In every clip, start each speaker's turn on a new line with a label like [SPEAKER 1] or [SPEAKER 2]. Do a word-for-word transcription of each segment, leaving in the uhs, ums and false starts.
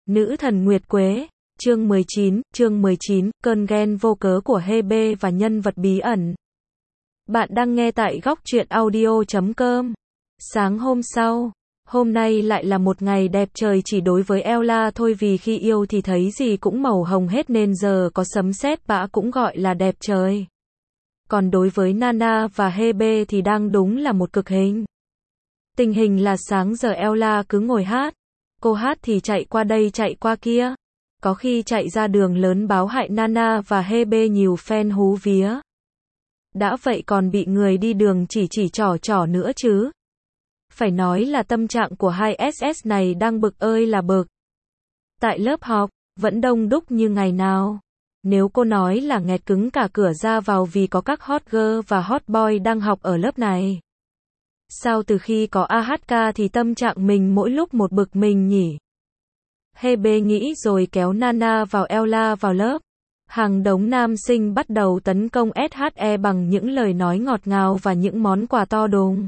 [SPEAKER 1] Nữ thần Nguyệt Quế, chương mười chín, chương mười chín, cơn ghen vô cớ của Hebe và nhân vật bí ẩn. Bạn đang nghe tại góc truyện audio chấm com. Sáng hôm sau, hôm nay lại là một ngày đẹp trời chỉ đối với Ella thôi, vì khi yêu thì thấy gì cũng màu hồng hết nên giờ có sấm sét bão cũng gọi là đẹp trời. Còn đối với Nana và Hebe thì đang đúng là một cực hình. Tình hình là sáng giờ Ella cứ ngồi hát. Cô hát thì chạy qua đây chạy qua kia. Có khi chạy ra đường lớn báo hại Nana và Hebe nhiều fan hú vía. Đã vậy còn bị người đi đường chỉ chỉ trỏ trỏ nữa chứ. Phải nói là tâm trạng của hai ét ét này đang bực ơi là bực. Tại lớp học, vẫn đông đúc như ngày nào. Nếu cô nói là nghẹt cứng cả cửa ra vào vì có các hot girl và hot boy đang học ở lớp này. Sao từ khi có a hát ca thì tâm trạng mình mỗi lúc một bực mình nhỉ? Hebe nghĩ rồi kéo Nana vào Ella vào lớp. Hàng đống nam sinh bắt đầu tấn công ét hát e bằng những lời nói ngọt ngào và những món quà to đùng.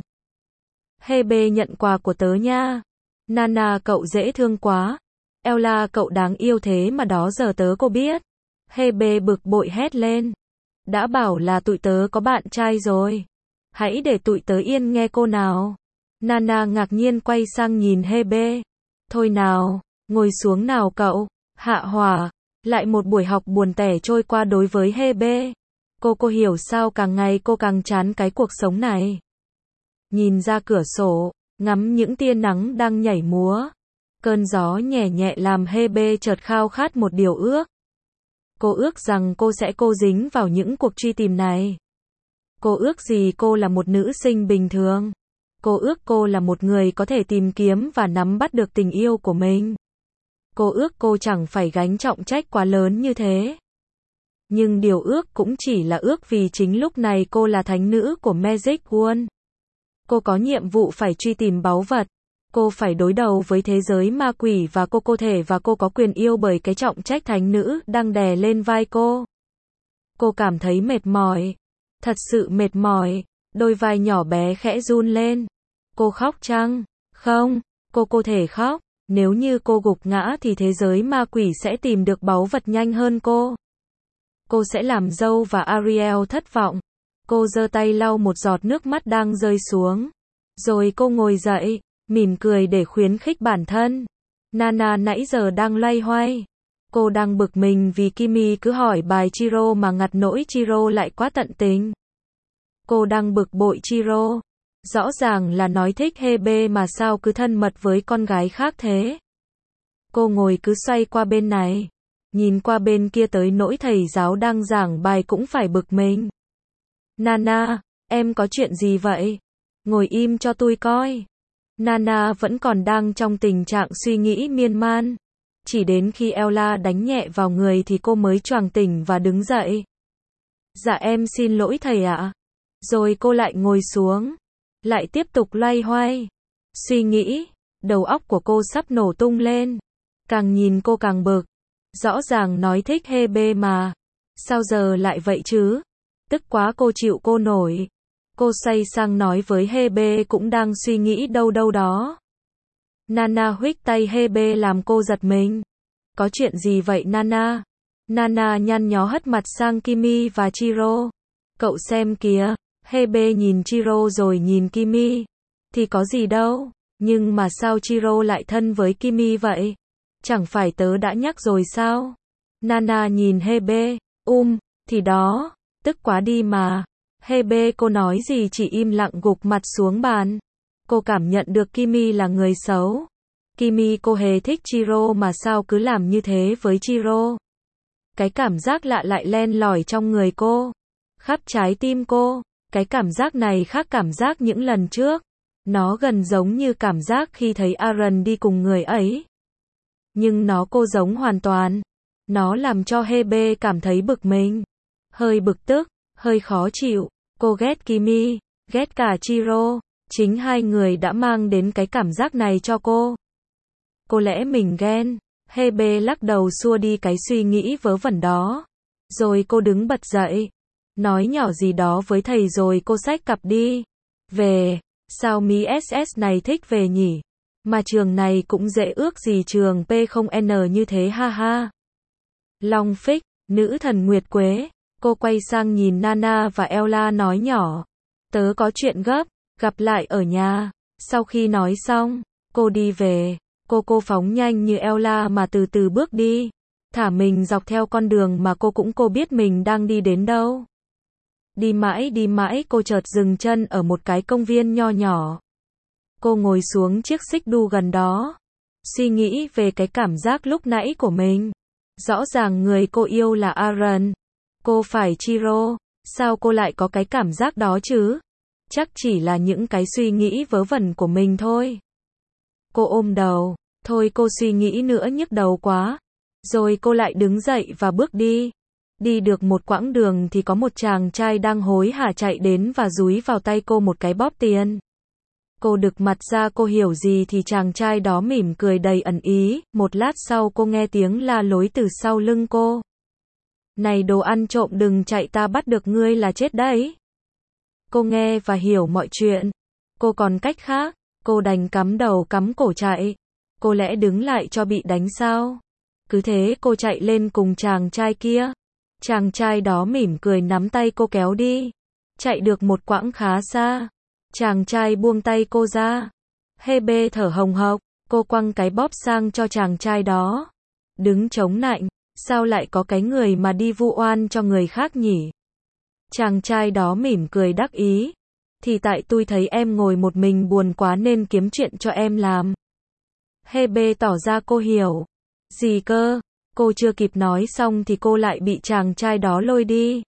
[SPEAKER 1] Hebe nhận quà của tớ nha. Nana cậu dễ thương quá. Ella cậu đáng yêu thế mà đó giờ tớ cô biết. Hebe bực bội hét lên. Đã bảo là tụi tớ có bạn trai rồi. Hãy để tụi tớ yên nghe cô nào. Nana ngạc nhiên quay sang nhìn Hebe. Thôi nào, ngồi xuống nào cậu. Hạ hỏa. Lại một buổi học buồn tẻ trôi qua đối với Hebe. Cô cô hiểu sao càng ngày cô càng chán cái cuộc sống này. Nhìn ra cửa sổ, ngắm những tia nắng đang nhảy múa. Cơn gió nhẹ nhẹ làm Hebe chợt khao khát một điều ước. Cô ước rằng cô sẽ cô dính vào những cuộc truy tìm này. Cô ước gì cô là một nữ sinh bình thường. Cô ước cô là một người có thể tìm kiếm và nắm bắt được tình yêu của mình. Cô ước cô chẳng phải gánh trọng trách quá lớn như thế. Nhưng điều ước cũng chỉ là ước vì chính lúc này cô là thánh nữ của Magic World. Cô có nhiệm vụ phải truy tìm báu vật. Cô phải đối đầu với thế giới ma quỷ và cô cô thể và cô có quyền yêu bởi cái trọng trách thánh nữ đang đè lên vai cô. Cô cảm thấy mệt mỏi. Thật sự mệt mỏi. Đôi vai nhỏ bé khẽ run lên. Cô khóc chăng? Không, cô cô thể khóc. Nếu như cô gục ngã thì thế giới ma quỷ sẽ tìm được báu vật nhanh hơn cô. Cô sẽ làm dâu và Ariel thất vọng. Cô giơ tay lau một giọt nước mắt đang rơi xuống. Rồi cô ngồi dậy, mỉm cười để khuyến khích bản thân. Nana nãy giờ đang loay hoay. Cô đang bực mình vì Kimi cứ hỏi bài Chiro mà ngặt nỗi Chiro lại quá tận tình. Cô đang bực bội Chiro. Rõ ràng là nói thích Hebe mà sao cứ thân mật với con gái khác thế. Cô ngồi cứ xoay qua bên này. Nhìn qua bên kia tới nỗi thầy giáo đang giảng bài cũng phải bực mình. Nana, em có chuyện gì vậy? Ngồi im cho tôi coi. Nana vẫn còn đang trong tình trạng suy nghĩ miên man. Chỉ đến khi Ella đánh nhẹ vào người thì cô mới choàng tỉnh và đứng dậy. Dạ em xin lỗi thầy ạ. Rồi cô lại ngồi xuống. Lại tiếp tục loay hoay. Suy nghĩ. Đầu óc của cô sắp nổ tung lên. Càng nhìn cô càng bực. Rõ ràng nói thích Hebe mà. Sao giờ lại vậy chứ? Tức quá cô chịu cô nổi. Cô xoay sang nói với Hebe cũng đang suy nghĩ đâu đâu đó. Nana huých tay Hebe làm cô giật mình. Có chuyện gì vậy Nana? Nana nhăn nhó hất mặt sang Kimi và Chiro. Cậu xem kìa. Hebe nhìn Chiro rồi nhìn Kimi. Thì có gì đâu. Nhưng mà sao Chiro lại thân với Kimi vậy? Chẳng phải tớ đã nhắc rồi sao? Nana nhìn Hebe. Um, thì đó. Tức quá đi mà. Hebe cô nói gì chỉ im lặng gục mặt xuống bàn. Cô cảm nhận được Kimi là người xấu. Kimi cô hề thích Chiro mà sao cứ làm như thế với Chiro. Cái cảm giác lạ lại len lỏi trong người cô. Khắp trái tim cô. Cái cảm giác này khác cảm giác những lần trước. Nó gần giống như cảm giác khi thấy Aaron đi cùng người ấy. Nhưng nó cô giống hoàn toàn. Nó làm cho Hebe cảm thấy bực mình. Hơi bực tức, hơi khó chịu. Cô ghét Kimi, ghét cả Chiro. Chính hai người đã mang đến cái cảm giác này cho cô. Có lẽ mình ghen. Hebe lắc đầu xua đi cái suy nghĩ vớ vẩn đó. Rồi cô đứng bật dậy. Nói nhỏ gì đó với thầy rồi cô xách cặp đi. Về. Sao Mỹ ét ét này thích về nhỉ? Mà trường này cũng dễ ước gì trường P không N như thế ha ha. Long phích, nữ thần Nguyệt Quế. Cô quay sang nhìn Nana và Ella nói nhỏ. Tớ có chuyện gấp, gặp lại ở nhà. Sau khi nói xong, cô đi về. Cô cô phóng nhanh như Ella mà từ từ bước đi. Thả mình dọc theo con đường mà cô cũng cô biết mình đang đi đến đâu. Đi mãi đi mãi cô chợt dừng chân ở một cái công viên nho nhỏ. Cô ngồi xuống chiếc xích đu gần đó. Suy nghĩ về cái cảm giác lúc nãy của mình. Rõ ràng người cô yêu là Aaron. Cô phải Chiro. Sao cô lại có cái cảm giác đó chứ? Chắc chỉ là những cái suy nghĩ vớ vẩn của mình thôi. Cô ôm đầu. Thôi cô suy nghĩ nữa nhức đầu quá. Rồi cô lại đứng dậy và bước đi. Đi được một quãng đường thì có một chàng trai đang hối hả chạy đến và dúi vào tay cô một cái bóp tiền. Cô đực mặt ra cô hiểu gì thì chàng trai đó mỉm cười đầy ẩn ý. Một lát sau cô nghe tiếng la lối từ sau lưng cô. Này đồ ăn trộm đừng chạy ta bắt được ngươi là chết đấy. Cô nghe và hiểu mọi chuyện. Cô còn cách khác. Cô đành cắm đầu cắm cổ chạy. Cô lẽ đứng lại cho bị đánh sao? Cứ thế cô chạy lên cùng chàng trai kia. Chàng trai đó mỉm cười nắm tay cô kéo đi. Chạy được một quãng khá xa. Chàng trai buông tay cô ra. Hê bê thở hồng hộc. Cô quăng cái bóp sang cho chàng trai đó. Đứng chống nạnh. Sao lại có cái người mà đi vu oan cho người khác nhỉ? Chàng trai đó mỉm cười đắc ý. Thì tại tôi thấy em ngồi một mình buồn quá nên kiếm chuyện cho em làm. Hê bê tỏ ra cô hiểu. Gì cơ? Cô chưa kịp nói xong thì cô lại bị chàng trai đó lôi đi.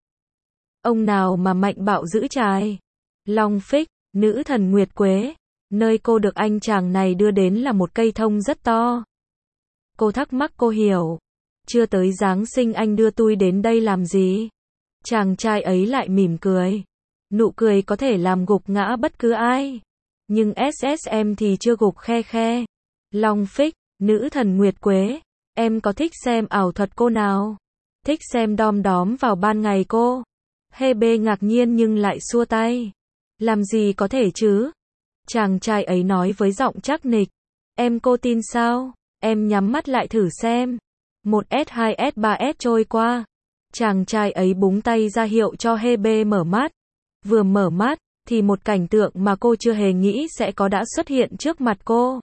[SPEAKER 1] Ông nào mà mạnh bạo dữ trai? Long phích, nữ thần Nguyệt Quế. Nơi cô được anh chàng này đưa đến là một cây thông rất to. Cô thắc mắc cô hiểu. Chưa tới Giáng sinh anh đưa tôi đến đây làm gì? Chàng trai ấy lại mỉm cười. Nụ cười có thể làm gục ngã bất cứ ai. Nhưng ét ét em thì chưa gục khe khe. Long phích, nữ thần Nguyệt Quế. Em có thích xem ảo thuật cô nào? Thích xem đom đóm vào ban ngày cô? Hê bê ngạc nhiên nhưng lại xua tay. Làm gì có thể chứ? Chàng trai ấy nói với giọng chắc nịch. Em cô tin sao? Em nhắm mắt lại thử xem. Một S hai S ba S trôi qua. Chàng trai ấy búng tay ra hiệu cho Hê bê mở mắt. Vừa mở mắt, thì một cảnh tượng mà cô chưa hề nghĩ sẽ có đã xuất hiện trước mặt cô.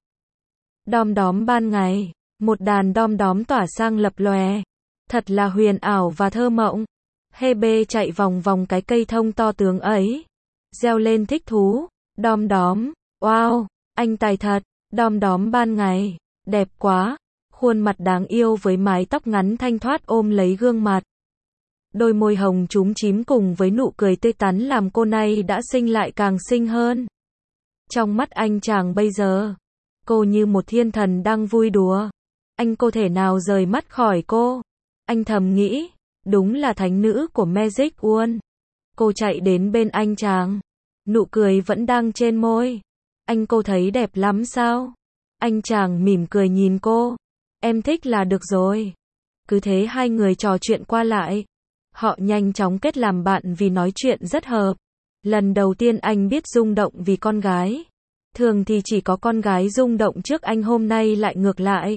[SPEAKER 1] Đom đóm ban ngày. Một đàn đom đóm tỏa sang lập lòe. Thật là huyền ảo và thơ mộng. Hê bê chạy vòng vòng cái cây thông to tướng ấy. Reo lên thích thú. Đom đóm. Wow, anh tài thật. Đom đóm ban ngày. Đẹp quá. Khuôn mặt đáng yêu với mái tóc ngắn thanh thoát ôm lấy gương mặt. Đôi môi hồng chúm chím cùng với nụ cười tươi tắn làm cô này đã xinh lại càng xinh hơn. Trong mắt anh chàng bây giờ, cô như một thiên thần đang vui đùa. Anh cô thể nào rời mắt khỏi cô. Anh thầm nghĩ, đúng là thánh nữ của Magic World. Cô chạy đến bên anh chàng. Nụ cười vẫn đang trên môi. Anh cô thấy đẹp lắm sao? Anh chàng mỉm cười nhìn cô. Em thích là được rồi. Cứ thế hai người trò chuyện qua lại. Họ nhanh chóng kết làm bạn vì nói chuyện rất hợp. Lần đầu tiên anh biết rung động vì con gái. Thường thì chỉ có con gái rung động trước anh, hôm nay lại ngược lại.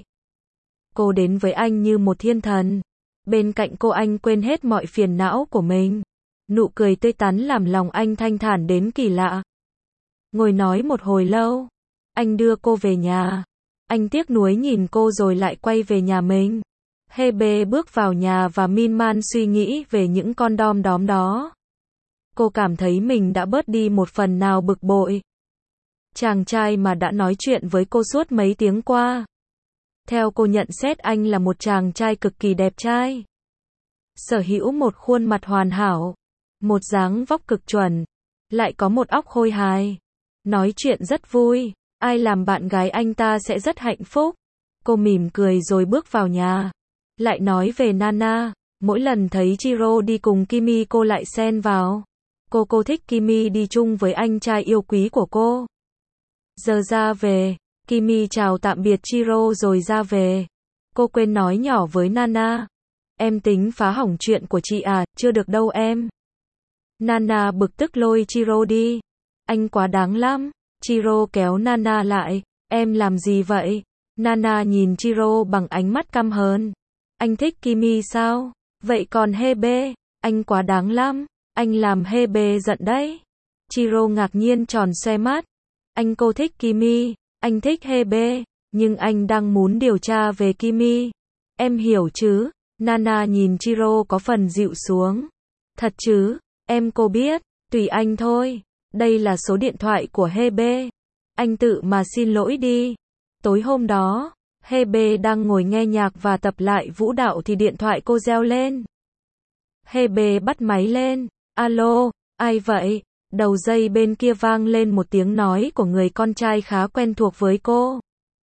[SPEAKER 1] Cô đến với anh như một thiên thần. Bên cạnh cô anh quên hết mọi phiền não của mình. Nụ cười tươi tắn làm lòng anh thanh thản đến kỳ lạ. Ngồi nói một hồi lâu. Anh đưa cô về nhà. Anh tiếc nuối nhìn cô rồi lại quay về nhà mình. Hê bê bước vào nhà và miên man suy nghĩ về những con đom đóm đó. Cô cảm thấy mình đã bớt đi một phần nào bực bội. Chàng trai mà đã nói chuyện với cô suốt mấy tiếng qua. Theo cô nhận xét anh là một chàng trai cực kỳ đẹp trai. Sở hữu một khuôn mặt hoàn hảo. Một dáng vóc cực chuẩn. Lại có một óc khôi hài. Nói chuyện rất vui. Ai làm bạn gái anh ta sẽ rất hạnh phúc. Cô mỉm cười rồi bước vào nhà. Lại nói về Nana. Mỗi lần thấy Chiro đi cùng Kimi cô lại xen vào. Cô cô thích Kimi đi chung với anh trai yêu quý của cô. Giờ ra về. Kimi chào tạm biệt Chiro rồi ra về. Cô quên nói nhỏ với Nana. Em tính phá hỏng chuyện của chị à, chưa được đâu em. Nana bực tức lôi Chiro đi. Anh quá đáng lắm. Chiro kéo Nana lại. Em làm gì vậy? Nana nhìn Chiro bằng ánh mắt căm hờn. Anh thích Kimi sao? Vậy còn Hebe? Anh quá đáng lắm. Anh làm Hebe giận đấy. Chiro ngạc nhiên tròn xoe mắt. Anh cô thích Kimi. Anh thích Hebe. Nhưng anh đang muốn điều tra về Kimi. Em hiểu chứ? Nana nhìn Chiro có phần dịu xuống. Thật chứ? Em cô biết. Tùy anh thôi. Đây là số điện thoại của Hebe. Anh tự mà xin lỗi đi. Tối hôm đó, Hebe đang ngồi nghe nhạc và tập lại vũ đạo thì điện thoại cô reo lên. Hebe bắt máy lên. Alo, ai vậy? Đầu dây bên kia vang lên một tiếng nói của người con trai khá quen thuộc với cô.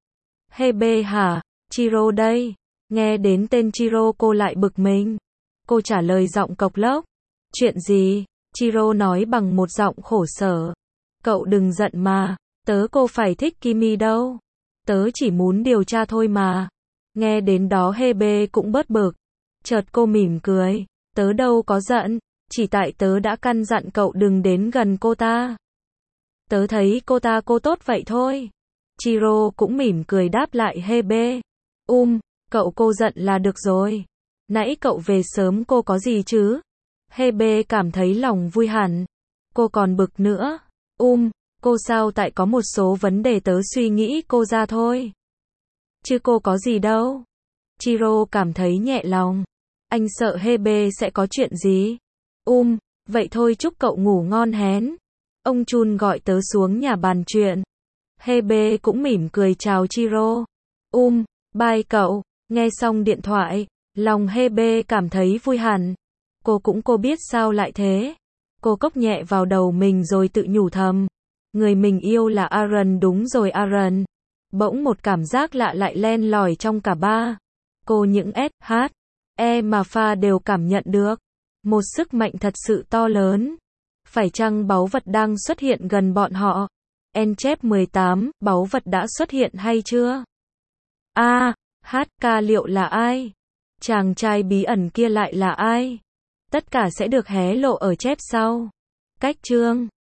[SPEAKER 1] Hebe hả? Chiro đây. Nghe đến tên Chiro cô lại bực mình. Cô trả lời giọng cộc lốc. Chuyện gì? Chiro nói bằng một giọng khổ sở. Cậu đừng giận mà. Tớ cô phải thích Kimi đâu. Tớ chỉ muốn điều tra thôi mà. Nghe đến đó Hebe cũng bớt bực. Chợt cô mỉm cười. Tớ đâu có giận. Chỉ tại tớ đã căn dặn cậu đừng đến gần cô ta. Tớ thấy cô ta cô tốt vậy thôi. Chiro cũng mỉm cười đáp lại Hebe. Um, cậu cô giận là được rồi. Nãy cậu về sớm cô có gì chứ? Hebe cảm thấy lòng vui hẳn. Cô còn bực nữa. Um, cô sao tại có một số vấn đề tớ suy nghĩ cô ra thôi. Chứ cô có gì đâu. Chiro cảm thấy nhẹ lòng. Anh sợ Hebe sẽ có chuyện gì? Um, vậy thôi chúc cậu ngủ ngon hén. Ông Chun gọi tớ xuống nhà bàn chuyện. Hebe cũng mỉm cười chào Chiro. Um, bye cậu. Nghe xong điện thoại, lòng Hebe cảm thấy vui hẳn. Cô cũng cô biết sao lại thế. Cô cốc nhẹ vào đầu mình rồi tự nhủ thầm. Người mình yêu là Aaron đúng rồi Aaron. Bỗng một cảm giác lạ lại len lỏi trong cả ba. Cô những S, H, E mà pha đều cảm nhận được. Một sức mạnh thật sự to lớn. Phải chăng báu vật đang xuất hiện gần bọn họ? Enchep mười tám, báu vật đã xuất hiện hay chưa? A, H K liệu là ai? Chàng trai bí ẩn kia lại là ai? Tất cả sẽ được hé lộ ở chép sau. Cách chương